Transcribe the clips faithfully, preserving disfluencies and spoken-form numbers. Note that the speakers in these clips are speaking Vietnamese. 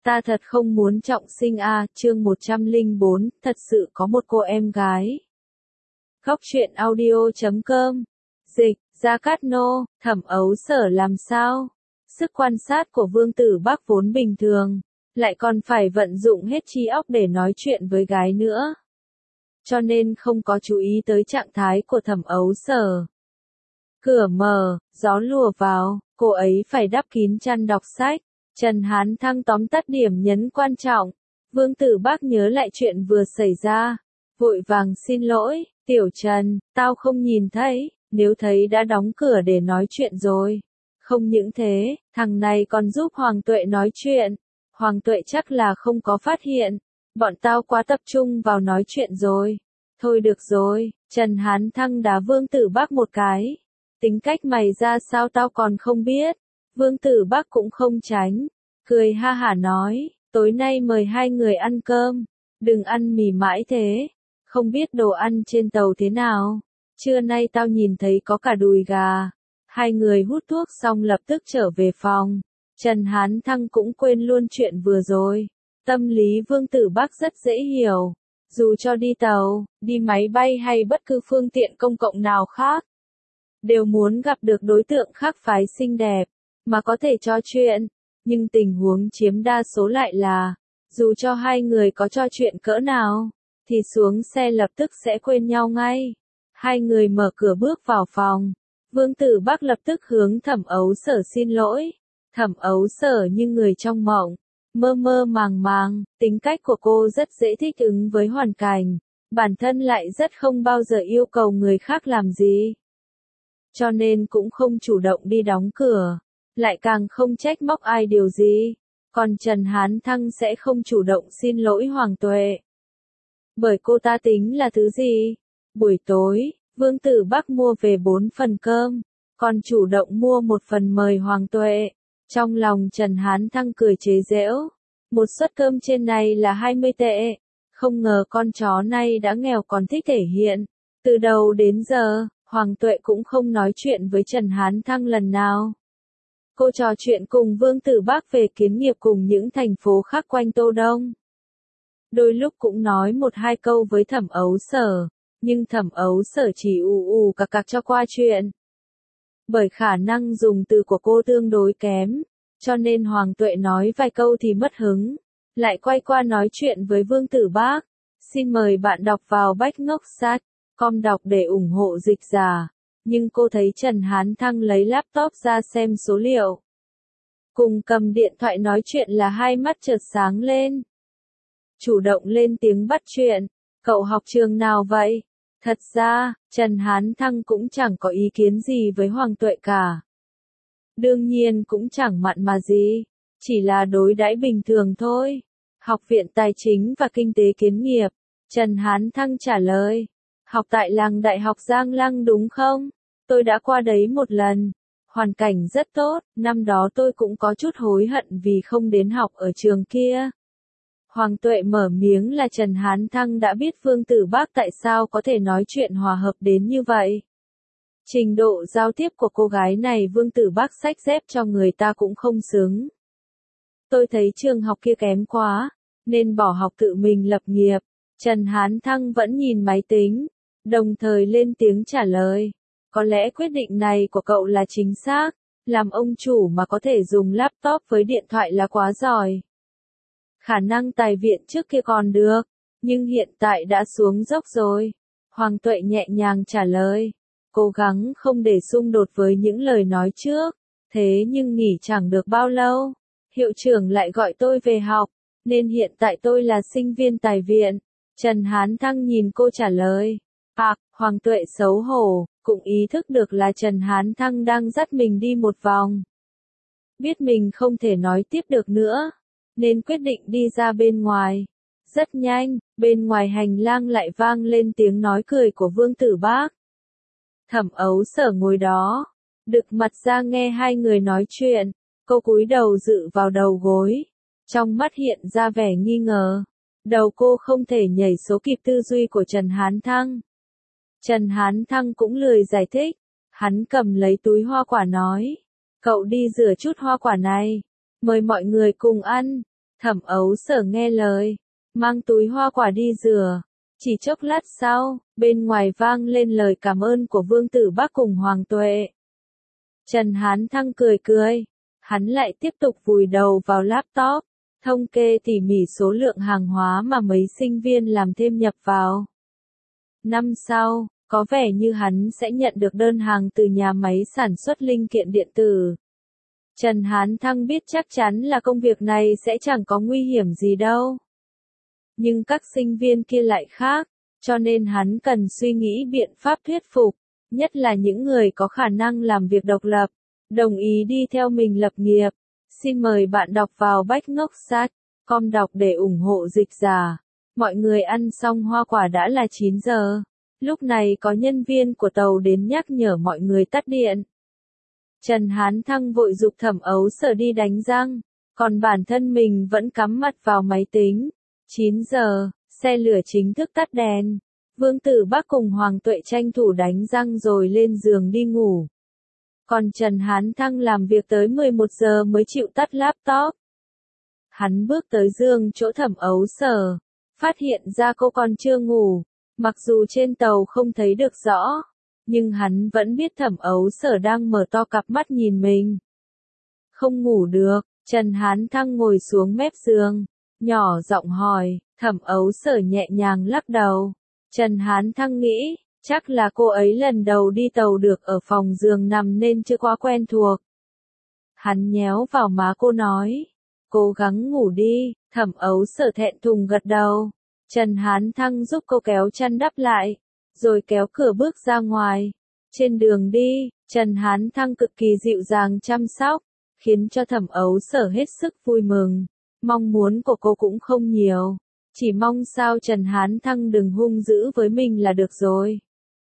Ta thật không muốn trọng sinh a, chương một trăm lẻ bốn, thật sự có một cô em gái. Góc truyện audio chấm com. Dịch, Gia Cát Nô, Thẩm Ấu Sở làm sao? Sức quan sát của Vương Tử Bắc vốn bình thường, lại còn phải vận dụng hết trí óc để nói chuyện với gái nữa. Cho nên không có chú ý tới trạng thái của Thẩm Ấu Sở. Cửa mở, gió lùa vào, cô ấy phải đắp kín chăn đọc sách. Trần Hán Thăng tóm tắt điểm nhấn quan trọng. Vương Tử Bắc nhớ lại chuyện vừa xảy ra. Vội vàng xin lỗi, Tiểu Trần, tao không nhìn thấy, nếu thấy đã đóng cửa để nói chuyện rồi. Không những thế, thằng này còn giúp Hoàng Tuệ nói chuyện. Hoàng Tuệ chắc là không có phát hiện. Bọn tao quá tập trung vào nói chuyện rồi. Thôi được rồi, Trần Hán Thăng đá Vương Tử Bắc một cái. Tính cách mày ra sao tao còn không biết. Vương Tử Bắc cũng không tránh, cười ha hả nói, tối nay mời hai người ăn cơm, đừng ăn mì mãi thế, không biết đồ ăn trên tàu thế nào, trưa nay tao nhìn thấy có cả đùi gà. Hai người hút thuốc xong lập tức trở về phòng, Trần Hán Thăng cũng quên luôn chuyện vừa rồi, tâm lý Vương Tử Bắc rất dễ hiểu, dù cho đi tàu, đi máy bay hay bất cứ phương tiện công cộng nào khác, đều muốn gặp được đối tượng khác phái xinh đẹp, mà có thể trò chuyện, nhưng tình huống chiếm đa số lại là, dù cho hai người có trò chuyện cỡ nào, thì xuống xe lập tức sẽ quên nhau ngay. Hai người mở cửa bước vào phòng, Vương Tử Bắc lập tức hướng Thẩm Ấu Sở xin lỗi. Thẩm Ấu Sở như người trong mộng, mơ mơ màng màng, tính cách của cô rất dễ thích ứng với hoàn cảnh, bản thân lại rất không bao giờ yêu cầu người khác làm gì. Cho nên cũng không chủ động đi đóng cửa, lại càng không trách móc ai điều gì, còn Trần Hán Thăng sẽ không chủ động xin lỗi Hoàng Tuệ. Bởi cô ta tính là thứ gì? Buổi tối, Vương Tử Bắc mua về bốn phần cơm, còn chủ động mua một phần mời Hoàng Tuệ. Trong lòng Trần Hán Thăng cười chế giễu, một suất cơm trên này là hai mươi tệ, không ngờ con chó này đã nghèo còn thích thể hiện. Từ đầu đến giờ, Hoàng Tuệ cũng không nói chuyện với Trần Hán Thăng lần nào. Cô trò chuyện cùng Vương Tử Bắc về kiến nghiệp cùng những thành phố khác quanh Tô Đông. Đôi lúc cũng nói một hai câu với Thẩm Ấu Sở, nhưng Thẩm Ấu Sở chỉ ù ù cặc cặc cho qua chuyện. Bởi khả năng dùng từ của cô tương đối kém, cho nên Hoàng Tuệ nói vài câu thì mất hứng, lại quay qua nói chuyện với Vương Tử Bắc. Xin mời bạn đọc vào bách ngốc sát com đọc để ủng hộ dịch giả. Nhưng cô thấy Trần Hán Thăng lấy laptop ra xem số liệu. Cùng cầm điện thoại nói chuyện là hai mắt chợt sáng lên. Chủ động lên tiếng bắt chuyện. Cậu học trường nào vậy? Thật ra, Trần Hán Thăng cũng chẳng có ý kiến gì với Hoàng Tuệ cả. Đương nhiên cũng chẳng mặn mà gì. Chỉ là đối đãi bình thường thôi. Học viện Tài chính và Kinh tế Kiến nghiệp. Trần Hán Thăng trả lời. Học tại làng Đại học Giang Lăng đúng không? Tôi đã qua đấy một lần. Hoàn cảnh rất tốt, năm đó tôi cũng có chút hối hận vì không đến học ở trường kia. Hoàng Tuệ mở miếng là Trần Hán Thăng đã biết Vương Tử Bắc tại sao có thể nói chuyện hòa hợp đến như vậy. Trình độ giao tiếp của cô gái này Vương Tử Bắc xách dép cho người ta cũng không xứng. Tôi thấy trường học kia kém quá, nên bỏ học tự mình lập nghiệp. Trần Hán Thăng vẫn nhìn máy tính, đồng thời lên tiếng trả lời. Có lẽ quyết định này của cậu là chính xác, làm ông chủ mà có thể dùng laptop với điện thoại là quá giỏi. Khả năng tài viện trước kia còn được, nhưng hiện tại đã xuống dốc rồi. Hoàng Tuệ nhẹ nhàng trả lời, cố gắng không để xung đột với những lời nói trước, thế nhưng nghỉ chẳng được bao lâu. Hiệu trưởng lại gọi tôi về học, nên hiện tại tôi là sinh viên tài viện. Trần Hán Thăng nhìn cô trả lời. À, Hoàng Tuệ xấu hổ, cũng ý thức được là Trần Hán Thăng đang dắt mình đi một vòng. Biết mình không thể nói tiếp được nữa, nên quyết định đi ra bên ngoài. Rất nhanh, bên ngoài hành lang lại vang lên tiếng nói cười của Vương Tử Bắc. Thẩm Ấu Sở ngồi đó, đực mặt ra nghe hai người nói chuyện, cô cúi đầu dựa vào đầu gối, trong mắt hiện ra vẻ nghi ngờ. Đầu cô không thể nhảy số kịp tư duy của Trần Hán Thăng. Trần Hán Thăng cũng lười giải thích, hắn cầm lấy túi hoa quả nói, cậu đi rửa chút hoa quả này, mời mọi người cùng ăn. Thẩm Ấu Sở nghe lời, mang túi hoa quả đi rửa. Chỉ chốc lát sau, bên ngoài vang lên lời cảm ơn của Vương Tử Bắc cùng Hoàng Tuệ. Trần Hán Thăng cười cười, hắn lại tiếp tục vùi đầu vào laptop, thống kê tỉ mỉ số lượng hàng hóa mà mấy sinh viên làm thêm nhập vào. Năm sau, có vẻ như hắn sẽ nhận được đơn hàng từ nhà máy sản xuất linh kiện điện tử. Trần Hán Thăng biết chắc chắn là công việc này sẽ chẳng có nguy hiểm gì đâu. Nhưng các sinh viên kia lại khác, cho nên hắn cần suy nghĩ biện pháp thuyết phục, nhất là những người có khả năng làm việc độc lập, đồng ý đi theo mình lập nghiệp. Xin mời bạn đọc vào backnochtsat chấm com đọc để ủng hộ dịch giả. Mọi người ăn xong hoa quả đã là chín giờ. Lúc này có nhân viên của tàu đến nhắc nhở mọi người tắt điện. Trần Hán Thăng vội giục Thẩm Ấu Sở đi đánh răng, còn bản thân mình vẫn cắm mặt vào máy tính. chín giờ, xe lửa chính thức tắt đèn. Vương Tử Bắc cùng Hoàng Tuệ tranh thủ đánh răng rồi lên giường đi ngủ. Còn Trần Hán Thăng làm việc tới mười một giờ mới chịu tắt laptop. Hắn bước tới giường chỗ Thẩm Ấu Sở, phát hiện ra cô còn chưa ngủ. Mặc dù trên tàu không thấy được rõ, nhưng hắn vẫn biết Thẩm Ấu Sở đang mở to cặp mắt nhìn mình. Không ngủ được, Trần Hán Thăng ngồi xuống mép giường, nhỏ giọng hỏi. Thẩm Ấu Sở nhẹ nhàng lắc đầu. Trần Hán Thăng nghĩ, chắc là cô ấy lần đầu đi tàu được ở phòng giường nằm nên chưa quá quen thuộc. Hắn nhéo vào má cô nói, cố gắng ngủ đi. Thẩm Ấu Sở thẹn thùng gật đầu. Trần Hán Thăng giúp cô kéo chăn đắp lại, rồi kéo cửa bước ra ngoài. Trên đường đi, Trần Hán Thăng cực kỳ dịu dàng chăm sóc, khiến cho Thẩm Ấu Sở hết sức vui mừng. Mong muốn của cô cũng không nhiều, chỉ mong sao Trần Hán Thăng đừng hung dữ với mình là được rồi.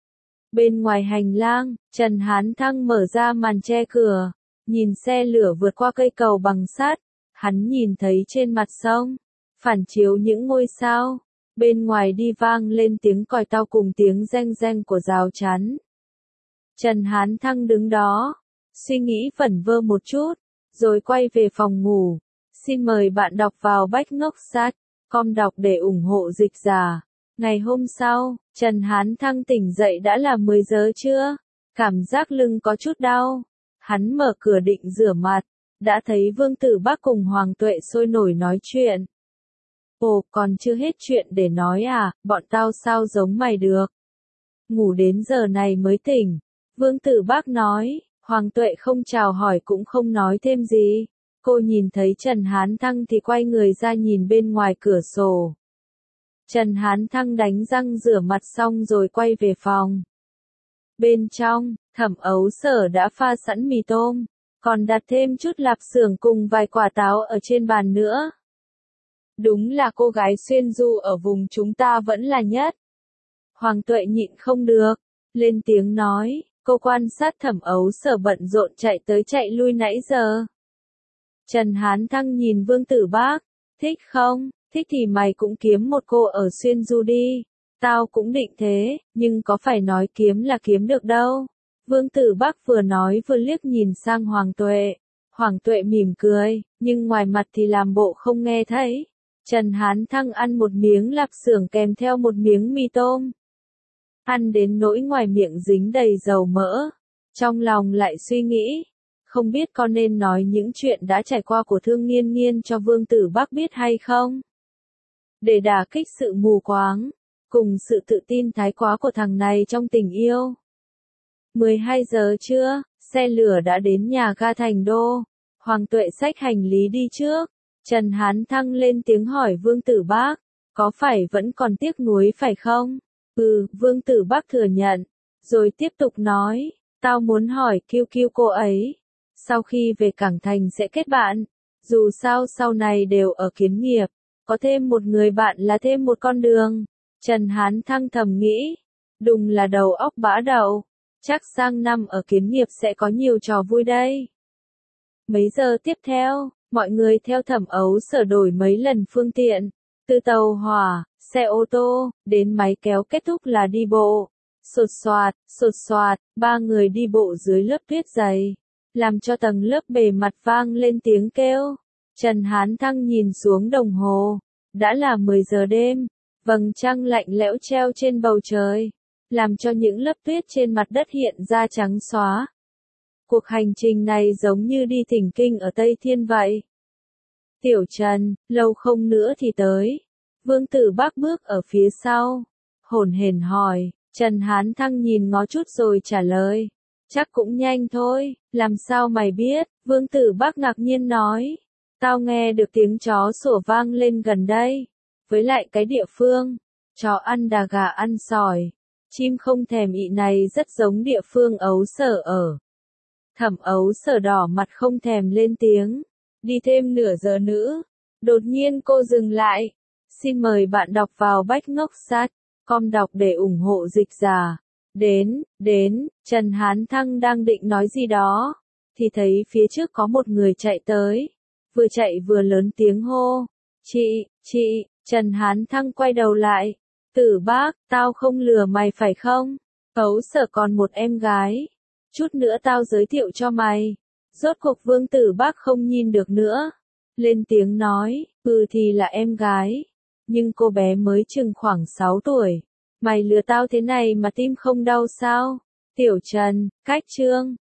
Bên ngoài hành lang, Trần Hán Thăng mở ra màn che cửa, nhìn xe lửa vượt qua cây cầu bằng sắt. Hắn nhìn thấy trên mặt sông, phản chiếu những ngôi sao. Bên ngoài đi vang lên tiếng còi tàu cùng tiếng reng reng của rào chắn. Trần Hán Thăng đứng đó, suy nghĩ vẩn vơ một chút, rồi quay về phòng ngủ. Xin mời bạn đọc vào backnochtsat chấm com đọc để ủng hộ dịch giả. Ngày hôm sau, Trần Hán Thăng tỉnh dậy đã là mười giờ trưa, cảm giác lưng có chút đau. Hắn mở cửa định rửa mặt, đã thấy Vương Tử Bắc cùng Hoàng Tuệ sôi nổi nói chuyện. Ồ, còn chưa hết chuyện để nói à, bọn tao sao giống mày được. Ngủ đến giờ này mới tỉnh. Vương Tử Bắc nói. Hoàng Tuệ không chào hỏi cũng không nói thêm gì. Cô nhìn thấy Trần Hán Thăng thì quay người ra nhìn bên ngoài cửa sổ. Trần Hán Thăng đánh răng rửa mặt xong rồi quay về phòng. Bên trong, Thẩm Ấu Sở đã pha sẵn mì tôm, còn đặt thêm chút lạp xưởng cùng vài quả táo ở trên bàn nữa. Đúng là cô gái xuyên du ở vùng chúng ta vẫn là nhất. Hoàng Tuệ nhịn không được, lên tiếng nói, cô quan sát Thẩm Ấu Sở bận rộn chạy tới chạy lui nãy giờ. Trần Hán Thăng nhìn Vương Tử Bắc, thích không, thích thì mày cũng kiếm một cô ở xuyên du đi. Tao cũng định thế, nhưng có phải nói kiếm là kiếm được đâu. Vương Tử Bắc vừa nói vừa liếc nhìn sang Hoàng Tuệ. Hoàng Tuệ mỉm cười, nhưng ngoài mặt thì làm bộ không nghe thấy. Trần Hán Thăng ăn một miếng lạp xưởng kèm theo một miếng mì tôm. Ăn đến nỗi ngoài miệng dính đầy dầu mỡ. Trong lòng lại suy nghĩ, không biết có nên nói những chuyện đã trải qua của Thương Nghiên Nghiên cho Vương Tử Bắc biết hay không? Để đả kích sự mù quáng, cùng sự tự tin thái quá của thằng này trong tình yêu. mười hai giờ trưa, xe lửa đã đến nhà ga Thành Đô. Hoàng Tuệ xách hành lý đi trước. Trần Hán Thăng lên tiếng hỏi Vương Tử Bắc, có phải vẫn còn tiếc nuối phải không? Ừ, Vương Tử Bắc thừa nhận, rồi tiếp tục nói, tao muốn hỏi Kiêu Kiêu cô ấy, sau khi về Cảng Thành sẽ kết bạn, dù sao sau này đều ở Kiến Nghiệp, có thêm một người bạn là thêm một con đường. Trần Hán Thăng thầm nghĩ, đùng là đầu óc bã đậu, chắc sang năm ở Kiến Nghiệp sẽ có nhiều trò vui đây. Mấy giờ tiếp theo, mọi người theo Thẩm Ấu Sở đổi mấy lần phương tiện, từ tàu hỏa, xe ô tô, đến máy kéo, kết thúc là đi bộ. Sột soạt, sột soạt, ba người đi bộ dưới lớp tuyết dày, làm cho tầng lớp bề mặt vang lên tiếng kêu. Trần Hán Thăng nhìn xuống đồng hồ. Đã là mười giờ đêm. Vầng trăng lạnh lẽo treo trên bầu trời, làm cho những lớp tuyết trên mặt đất hiện ra trắng xóa. Cuộc hành trình này giống như đi thỉnh kinh ở Tây Thiên vậy. Tiểu Trần, lâu không nữa thì tới. Vương Tử Bác bước ở phía sau. Hổn hển hỏi. Trần Hán Thăng nhìn ngó chút rồi trả lời. Chắc cũng nhanh thôi, làm sao mày biết? Vương Tử Bác ngạc nhiên nói. Tao nghe được tiếng chó sủa vang lên gần đây. Với lại cái địa phương, chó ăn đà gà ăn sỏi. Chim không thèm ị này rất giống địa phương Ấu Sở ở. Thẩm Ấu Sở đỏ mặt không thèm lên tiếng. Đi thêm nửa giờ nữa. Đột nhiên cô dừng lại. Xin mời bạn đọc vào Bách Ngốc Sát com đọc để ủng hộ dịch giả. Đến, đến, Trần Hán Thăng đang định nói gì đó. Thì thấy phía trước có một người chạy tới. Vừa chạy vừa lớn tiếng hô. Chị, chị, Trần Hán Thăng quay đầu lại. Tử Bác, tao không lừa mày phải không? Ấu Sở còn một em gái. Chút nữa tao giới thiệu cho mày. Rốt cuộc Vương Tử Bác không nhìn được nữa. Lên tiếng nói, ừ thì là em gái. Nhưng cô bé mới chừng khoảng sáu tuổi. Mày lừa tao thế này mà tim không đau sao? Tiểu Trần, cách chương.